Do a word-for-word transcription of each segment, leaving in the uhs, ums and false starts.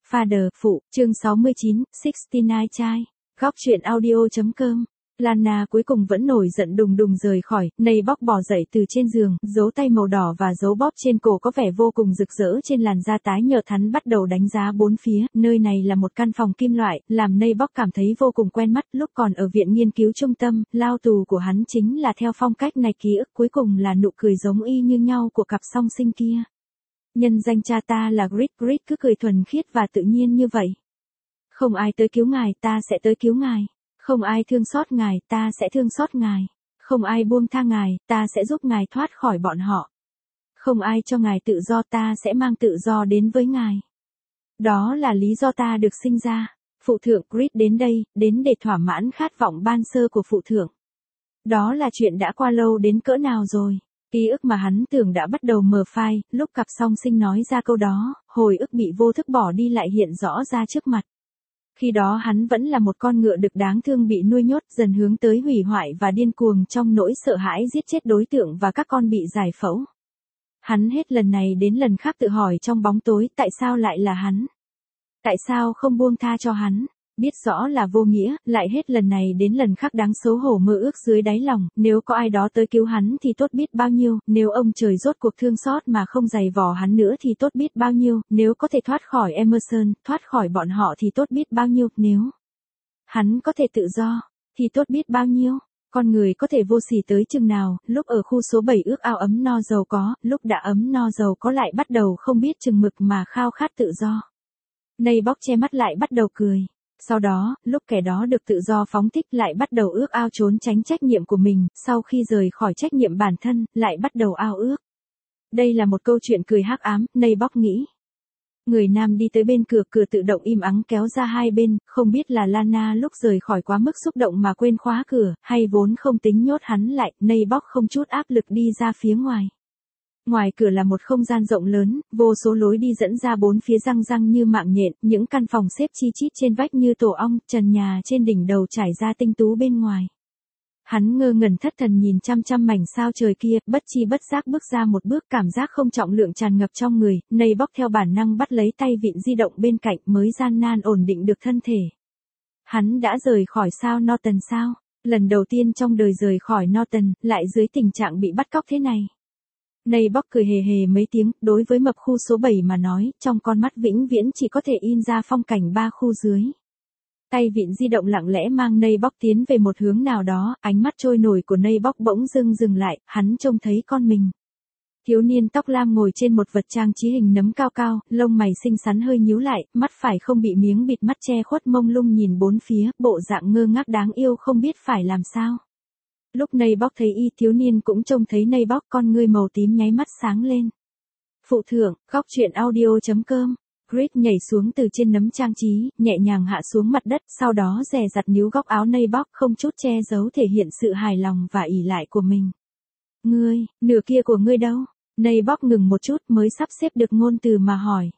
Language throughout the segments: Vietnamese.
Father, phụ, chương sáu mươi chín, sáu mươi chín trai. Góc truyện audio.com. Lana cuối cùng vẫn nổi giận đùng đùng rời khỏi, nây bóc bò dậy từ trên giường, dấu tay màu đỏ và dấu bóp trên cổ có vẻ vô cùng rực rỡ trên làn da tái nhợt. Hắn bắt đầu đánh giá bốn phía, nơi này là một căn phòng kim loại, làm nây bóc cảm thấy vô cùng quen mắt. Lúc còn ở viện nghiên cứu trung tâm, lao tù của hắn chính là theo phong cách này. Ký ức cuối cùng là nụ cười giống y như nhau của cặp song sinh kia. Nhân danh cha ta là Grit. Grit cứ cười thuần khiết và tự nhiên như vậy. Không ai tới cứu ngài, ta sẽ tới cứu ngài. Không ai thương xót ngài, ta sẽ thương xót ngài. Không ai buông tha ngài, ta sẽ giúp ngài thoát khỏi bọn họ. Không ai cho ngài tự do, ta sẽ mang tự do đến với ngài. Đó là lý do ta được sinh ra. Phụ thượng Grit đến đây, đến để thỏa mãn khát vọng ban sơ của phụ thượng. Đó là chuyện đã qua lâu đến cỡ nào rồi. Ký ức mà hắn tưởng đã bắt đầu mờ phai, lúc cặp song sinh nói ra câu đó, hồi ức bị vô thức bỏ đi lại hiện rõ ra trước mặt. Khi đó hắn vẫn là một con ngựa đực đáng thương bị nuôi nhốt, dần hướng tới hủy hoại và điên cuồng trong nỗi sợ hãi giết chết đối tượng và các con bị giải phẫu. Hắn hết lần này đến lần khác tự hỏi trong bóng tối, tại sao lại là hắn? Tại sao không buông tha cho hắn? Biết rõ là vô nghĩa, lại hết lần này đến lần khác đáng xấu hổ mơ ước dưới đáy lòng, nếu có ai đó tới cứu hắn thì tốt biết bao nhiêu, nếu ông trời rốt cuộc thương xót mà không giày vò hắn nữa thì tốt biết bao nhiêu, nếu có thể thoát khỏi Emerson, thoát khỏi bọn họ thì tốt biết bao nhiêu, nếu hắn có thể tự do, thì tốt biết bao nhiêu. Con người có thể vô sỉ tới chừng nào, lúc ở khu số bảy ước ao ấm no giàu có, lúc đã ấm no giàu có lại bắt đầu không biết chừng mực mà khao khát tự do. Nây bóc che mắt lại bắt đầu cười. Sau đó, lúc kẻ đó được tự do phóng thích lại bắt đầu ước ao trốn tránh trách nhiệm của mình, sau khi rời khỏi trách nhiệm bản thân, lại bắt đầu ao ước. Đây là một câu chuyện cười hắc ám, nây bóc nghĩ. Người nam đi tới bên cửa, cửa tự động im ắng kéo ra hai bên, không biết là Lana lúc rời khỏi quá mức xúc động mà quên khóa cửa, hay vốn không tính nhốt hắn lại, nây bóc không chút áp lực đi ra phía ngoài. Ngoài cửa là một không gian rộng lớn, vô số lối đi dẫn ra bốn phía răng răng như mạng nhện, những căn phòng xếp chi chít trên vách như tổ ong, trần nhà trên đỉnh đầu trải ra tinh tú bên ngoài. Hắn ngơ ngẩn thất thần nhìn chăm chăm mảnh sao trời kia, bất chi bất giác bước ra một bước, cảm giác không trọng lượng tràn ngập trong người, nây bóc theo bản năng bắt lấy tay vịn di động bên cạnh mới gian nan ổn định được thân thể. Hắn đã rời khỏi sao Norton sao? Lần đầu tiên trong đời rời khỏi Norton, lại dưới tình trạng bị bắt cóc thế này. Nây bóc cười hề hề mấy tiếng, đối với mập khu số bảy mà nói, trong con mắt vĩnh viễn chỉ có thể in ra phong cảnh ba khu dưới. Tay vịn di động lặng lẽ mang nây bóc tiến về một hướng nào đó, ánh mắt trôi nổi của nây bóc bỗng dưng dừng lại, hắn trông thấy con mình. Thiếu niên tóc lam ngồi trên một vật trang trí hình nấm cao cao, lông mày xinh xắn hơi nhíu lại, mắt phải không bị miếng bịt mắt che khuất mông lung nhìn bốn phía, bộ dạng ngơ ngác đáng yêu không biết phải làm sao. Lúc nây bóc thấy y, thiếu niên cũng trông thấy nây bóc, con ngươi màu tím nháy mắt sáng lên. Phụ thượng, góc truyện audio.com. Grit nhảy xuống từ trên nấm trang trí, nhẹ nhàng hạ xuống mặt đất, sau đó dè dặt níu góc áo nây bóc, không chút che giấu thể hiện sự hài lòng và ỷ lại của mình. Ngươi, nửa kia của ngươi đâu? Nây bóc ngừng một chút mới sắp xếp được ngôn từ mà hỏi.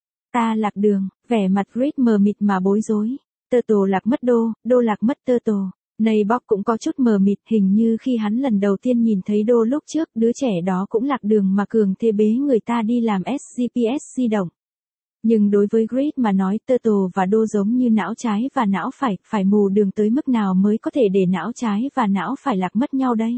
Ta lạc đường, vẻ mặt Grit mờ mịt mà bối rối. Tơ tổ lạc mất đô, đô lạc mất tơ tổ. Nây bóc cũng có chút mờ mịt, hình như khi hắn lần đầu tiên nhìn thấy đô lúc trước, đứa trẻ đó cũng lạc đường mà cường thế bế người ta đi làm ét giê pê ét di động. Nhưng đối với Grit mà nói, tơ tổ và đô giống như não trái và não phải, phải mù đường tới mức nào mới có thể để não trái và não phải lạc mất nhau đây?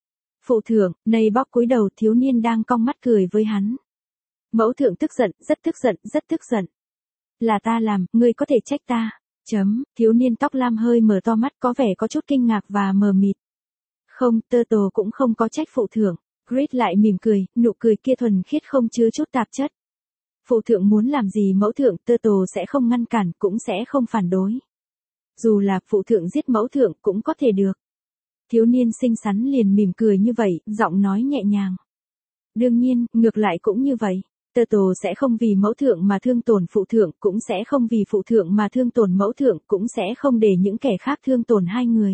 Phụ thượng, nây bóc cúi đầu, thiếu niên đang cong mắt cười với hắn. Mẫu thượng tức giận, rất tức giận, rất tức giận. Là ta làm, ngươi có thể trách ta. Chấm, thiếu niên tóc lam hơi mở to mắt có vẻ có chút kinh ngạc và mờ mịt. Không, tơ tổ cũng không có trách phụ thượng. Grit lại mỉm cười, nụ cười kia thuần khiết không chứa chút tạp chất. Phụ thượng muốn làm gì mẫu thượng, tơ tổ sẽ không ngăn cản, cũng sẽ không phản đối. Dù là phụ thượng giết mẫu thượng cũng có thể được. Thiếu niên xinh xắn liền mỉm cười như vậy, giọng nói nhẹ nhàng. Đương nhiên, ngược lại cũng như vậy. Tơ tổ sẽ không vì mẫu thượng mà thương tổn phụ thượng, cũng sẽ không vì phụ thượng mà thương tổn mẫu thượng, cũng sẽ không để những kẻ khác thương tổn hai người.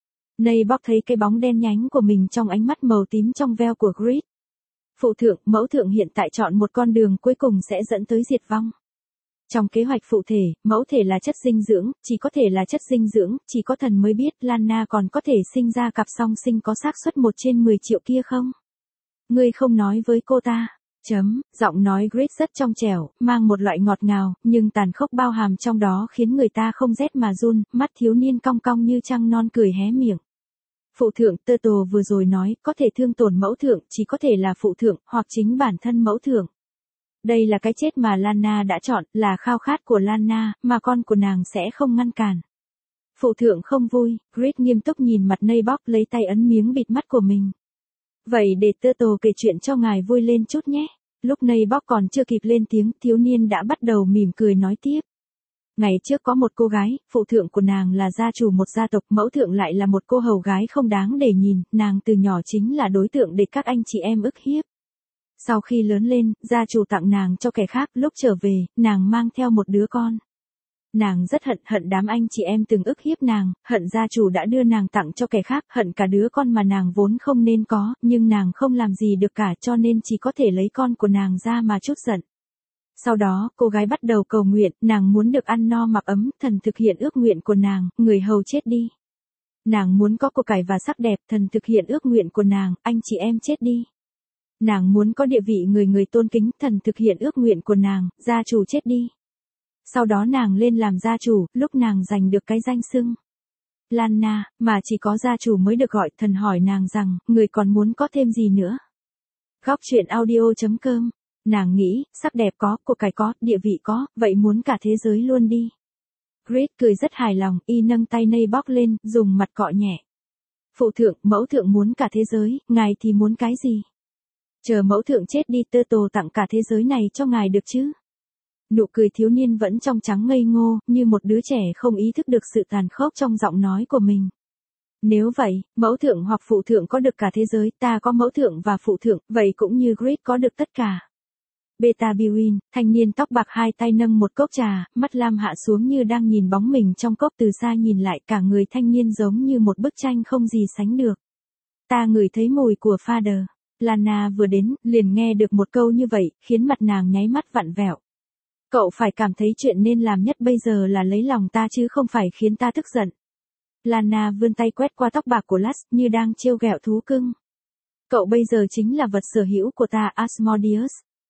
Nây bóc thấy cái bóng đen nhánh của mình trong ánh mắt màu tím trong veo của Grit. Phụ thượng, mẫu thượng hiện tại chọn một con đường cuối cùng sẽ dẫn tới diệt vong. Trong kế hoạch phụ thể, mẫu thể là chất dinh dưỡng, chỉ có thể là chất dinh dưỡng, chỉ có thần mới biết Lana còn có thể sinh ra cặp song sinh có xác suất một trên mười triệu kia không? Ngươi không nói với cô ta. Chấm, giọng nói Grit rất trong trẻo, mang một loại ngọt ngào, nhưng tàn khốc bao hàm trong đó khiến người ta không rét mà run, mắt thiếu niên cong cong như trăng non cười hé miệng. Phụ thượng, Turtle vừa rồi nói, có thể thương tổn mẫu thượng, chỉ có thể là phụ thượng, hoặc chính bản thân mẫu thượng. Đây là cái chết mà Lana đã chọn, là khao khát của Lana, mà con của nàng sẽ không ngăn cản. Phụ thượng không vui, Grit nghiêm túc nhìn mặt Naboth lấy tay ấn miếng bịt mắt của mình. Vậy để Turtle kể chuyện cho ngài vui lên chút nhé. Lúc Naboth còn chưa kịp lên tiếng, thiếu niên đã bắt đầu mỉm cười nói tiếp. Ngày trước có một cô gái, phụ thượng của nàng là gia chủ một gia tộc, mẫu thượng lại là một cô hầu gái không đáng để nhìn, nàng từ nhỏ chính là đối tượng để các anh chị em ức hiếp. Sau khi lớn lên, gia chủ tặng nàng cho kẻ khác, lúc trở về, nàng mang theo một đứa con. Nàng rất hận, hận đám anh chị em từng ức hiếp nàng, hận gia chủ đã đưa nàng tặng cho kẻ khác, hận cả đứa con mà nàng vốn không nên có, nhưng nàng không làm gì được cả cho nên chỉ có thể lấy con của nàng ra mà trút giận. Sau đó, cô gái bắt đầu cầu nguyện, nàng muốn được ăn no mặc ấm, thần thực hiện ước nguyện của nàng, người hầu chết đi. Nàng muốn có của cải và sắc đẹp, thần thực hiện ước nguyện của nàng, anh chị em chết đi. Nàng muốn có địa vị người người tôn kính, thần thực hiện ước nguyện của nàng, gia chủ chết đi. Sau đó nàng lên làm gia chủ, lúc nàng giành được cái danh xưng Lana, mà chỉ có gia chủ mới được gọi, thần hỏi nàng rằng, người còn muốn có thêm gì nữa? Góc truyện audio chấm com. Nàng nghĩ, sắc đẹp có, của cải có, địa vị có, vậy muốn cả thế giới luôn đi. Grit cười rất hài lòng, y nâng tay Naboth lên, dùng mặt cọ nhẹ. Phụ thượng, mẫu thượng muốn cả thế giới, ngài thì muốn cái gì? Chờ mẫu thượng chết đi, Turtle tặng cả thế giới này cho ngài được chứ? Nụ cười thiếu niên vẫn trong trắng ngây ngô, như một đứa trẻ không ý thức được sự tàn khốc trong giọng nói của mình. Nếu vậy, mẫu thượng hoặc phụ thượng có được cả thế giới, ta có mẫu thượng và phụ thượng, vậy cũng như Grit có được tất cả. Beta Biwin, thanh niên tóc bạc hai tay nâng một cốc trà, mắt lam hạ xuống như đang nhìn bóng mình trong cốc, từ xa nhìn lại cả người thanh niên giống như một bức tranh không gì sánh được. Ta ngửi thấy mùi của Father. Lana vừa đến, liền nghe được một câu như vậy, khiến mặt nàng nháy mắt vặn vẹo. Cậu phải cảm thấy chuyện nên làm nhất bây giờ là lấy lòng ta chứ không phải khiến ta tức giận. Lana vươn tay quét qua tóc bạc của Lars như đang trêu ghẹo thú cưng. Cậu bây giờ chính là vật sở hữu của ta, Asmodeus.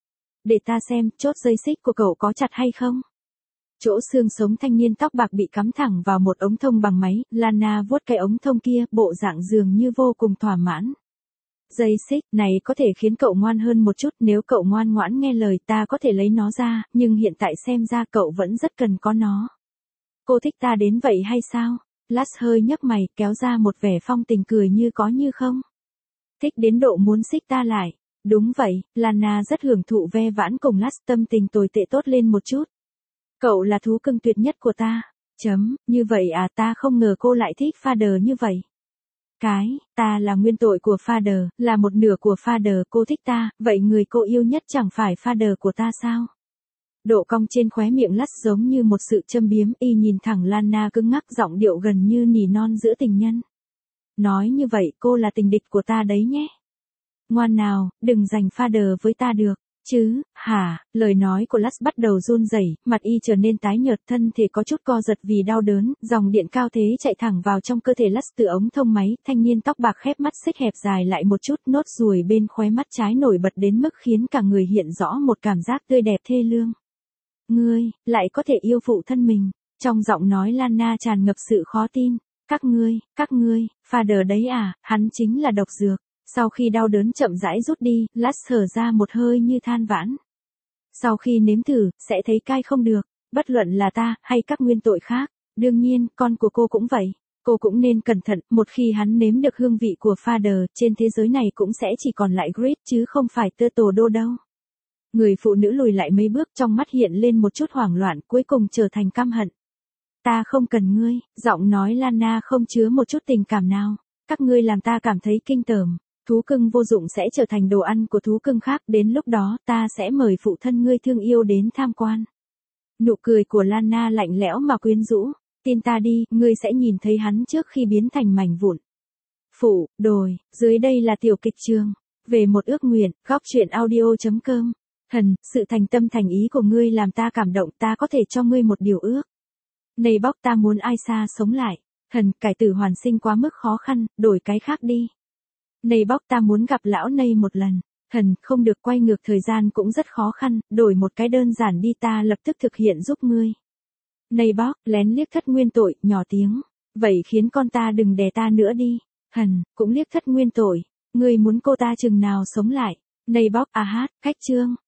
Để ta xem, chốt dây xích của cậu có chặt hay không? Chỗ xương sống thanh niên tóc bạc bị cắm thẳng vào một ống thông bằng máy, Lana vuốt cái ống thông kia, bộ dạng dường như vô cùng thỏa mãn. Dây xích này có thể khiến cậu ngoan hơn một chút, nếu cậu ngoan ngoãn nghe lời ta có thể lấy nó ra, nhưng hiện tại xem ra cậu vẫn rất cần có nó. Cô thích ta đến vậy hay sao? Lars hơi nhấc mày, kéo ra một vẻ phong tình cười như có như không. Thích đến độ muốn xích ta lại. Đúng vậy, Lana rất hưởng thụ ve vãn cùng Lars, tâm tình tồi tệ tốt lên một chút. Cậu là thú cưng tuyệt nhất của ta. Chấm, như vậy à, ta không ngờ cô lại thích Father như vậy. Cái, ta là nguyên tội của Father, là một nửa của Father, cô thích ta, vậy người cô yêu nhất chẳng phải Father của ta sao? Độ cong trên khóe miệng Lars giống như một sự châm biếm, y nhìn thẳng Lana cứng ngắc, giọng điệu gần như nỉ non giữa tình nhân. Nói như vậy, cô là tình địch của ta đấy nhé. Ngoan nào, đừng giành Father với ta được, chứ, hả, lời nói của Lars bắt đầu run rẩy, mặt y trở nên tái nhợt, thân thể có chút co giật vì đau đớn, dòng điện cao thế chạy thẳng vào trong cơ thể Lars từ ống thông máy, thanh niên tóc bạc khép mắt xích hẹp dài lại một chút, nốt ruồi bên khóe mắt trái nổi bật đến mức khiến cả người hiện rõ một cảm giác tươi đẹp thê lương. Ngươi, lại có thể yêu phụ thân mình, trong giọng nói Lana tràn ngập sự khó tin, các ngươi, các ngươi, Father đấy à, hắn chính là độc dược. Sau khi đau đớn chậm rãi rút đi, Lars thở ra một hơi như than vãn. Sau khi nếm thử, sẽ thấy cay không được, bất luận là ta, hay các nguyên tội khác. Đương nhiên, con của cô cũng vậy. Cô cũng nên cẩn thận, một khi hắn nếm được hương vị của Father, trên thế giới này cũng sẽ chỉ còn lại Grit chứ không phải Turtle đô đâu. Người phụ nữ lùi lại mấy bước, trong mắt hiện lên một chút hoảng loạn, cuối cùng trở thành căm hận. Ta không cần ngươi, giọng nói Lana không chứa một chút tình cảm nào. Các ngươi làm ta cảm thấy kinh tởm. Thú cưng vô dụng sẽ trở thành đồ ăn của thú cưng khác, đến lúc đó ta sẽ mời phụ thân ngươi thương yêu đến tham quan. Nụ cười của Lana lạnh lẽo mà quyến rũ, tin ta đi, ngươi sẽ nhìn thấy hắn trước khi biến thành mảnh vụn. Phụ, đồi, dưới đây là tiểu kịch trường, về một ước nguyện, góc truyện audio chấm com. Thần, sự thành tâm thành ý của ngươi làm ta cảm động, ta có thể cho ngươi một điều ước. Naboth, ta muốn Aisha sống lại. Thần, cải tử hoàn sinh quá mức khó khăn, đổi cái khác đi. Naboth, ta muốn gặp lão Nay một lần. Thần, không được, quay ngược thời gian cũng rất khó khăn, đổi một cái đơn giản đi, ta lập tức thực hiện giúp ngươi. Naboth lén liếc Thất Nguyên Tội, nhỏ tiếng. Vậy khiến con ta đừng đè ta nữa đi. Thần, cũng liếc Thất Nguyên Tội. Ngươi muốn cô ta chừng nào sống lại? Naboth, à hát, khách trương.